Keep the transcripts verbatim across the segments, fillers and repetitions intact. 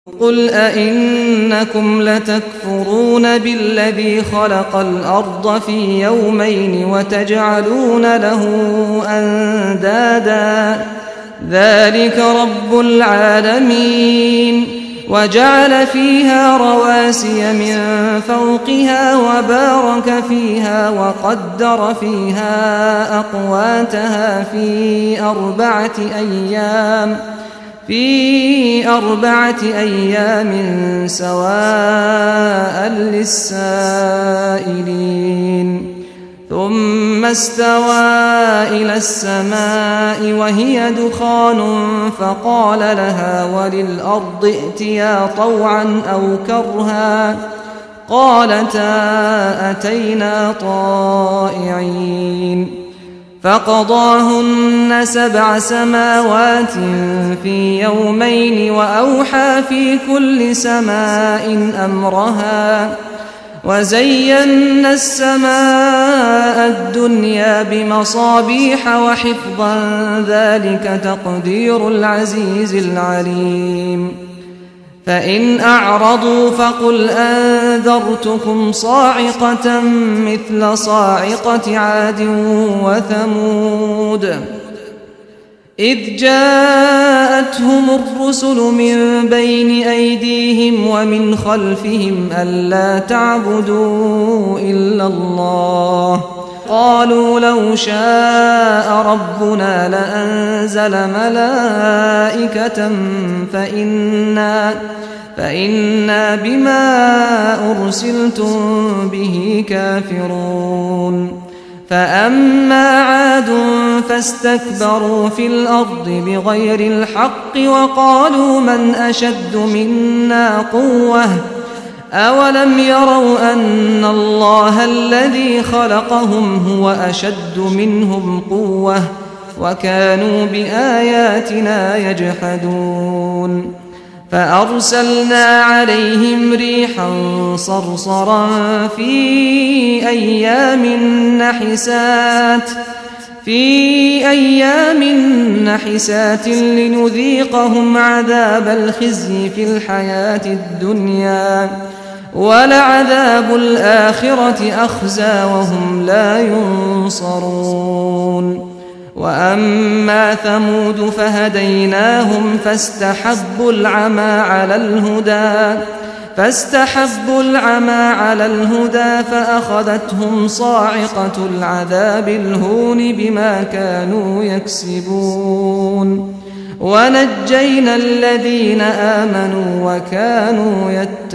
قل أئنكم لتكفرون بالذي خلق الأرض في يومين وتجعلون له أندادا ذلك رب العالمين وجعل فيها رواسي من فوقها وبارك فيها وقدر فيها أقواتها في أربعة أيام في أربعة أيام سواء للسائلين ثم استوى إلى السماء وهي دخان فقال لها وللأرض ائتيا طوعا أو كرها قالتا أتينا طائعين فقضاهن سبع سماوات في يومين وأوحى في كل سماء أمرها وزينا السماء الدنيا بمصابيح وحفظا ذلك تقدير العزيز العليم فإن أعرضوا فقل أنذرتكم صاعقة مثل صاعقة عاد وثمود إذ جاءتهم الرسل من بين أيديهم ومن خلفهم ألا تعبدوا إلا الله قالوا لو شاء ربنا لأنزل ملائكة فإنا, فإنا بما أرسلتم به كافرون فأما عاد فاستكبروا في الأرض بغير الحق وقالوا من أشد منا قوة أولم يروا أن الله الذي خلقهم هو أشد منهم قوة وكانوا بآياتنا يجحدون فأرسلنا عليهم ريحا صرصرا في أيام نحسات في أيام نحسات لنذيقهم عذاب الخزي في الحياة الدنيا ولعذاب الآخرة أخزى وهم لا ينصرون وأما ثمود فهديناهم فاستحبوا العمى على الهدى فاستحبوا العمى على الهدى فأخذتهم صاعقة العذاب الهون بما كانوا يكسبون ونجينا الذين آمنوا وكانوا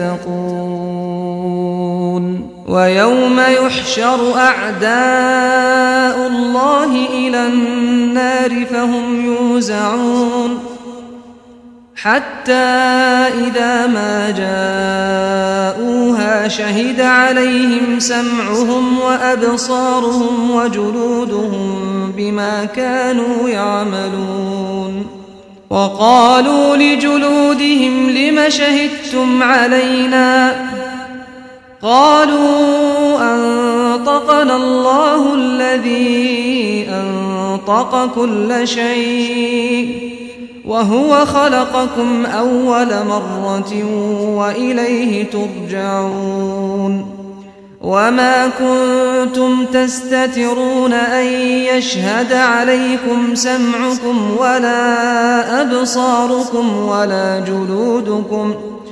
يتقون ويوم يحشر أعداء الله إلى النار فهم يوزعون حتى إذا ما جاءوها شهد عليهم سمعهم وأبصارهم وجلودهم بما كانوا يعملون وقالوا لجلودهم لم شهدتم علينا قالوا أنطقنا الله الذي أنطق كل شيء وهو خلقكم أول مرة وإليه ترجعون وما كنتم تستترون أن يشهد عليكم سمعكم ولا أبصاركم ولا جلودكم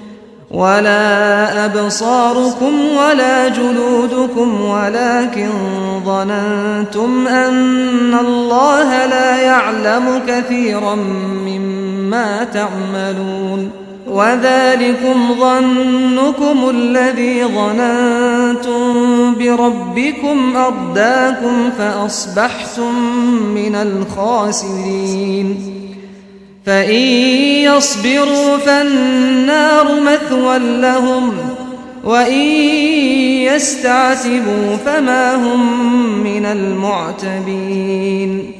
ولا أبصاركم ولا جلودكم ولكن ظننتم أن الله لا يعلم كثيرا مما تعملون وذلكم ظنكم الذي ظننتم بربكم أرداكم فأصبحتم من الخاسرين فإن يصبروا فالنار مثوى لهم وإن يستعتبوا فما هم من المعتبين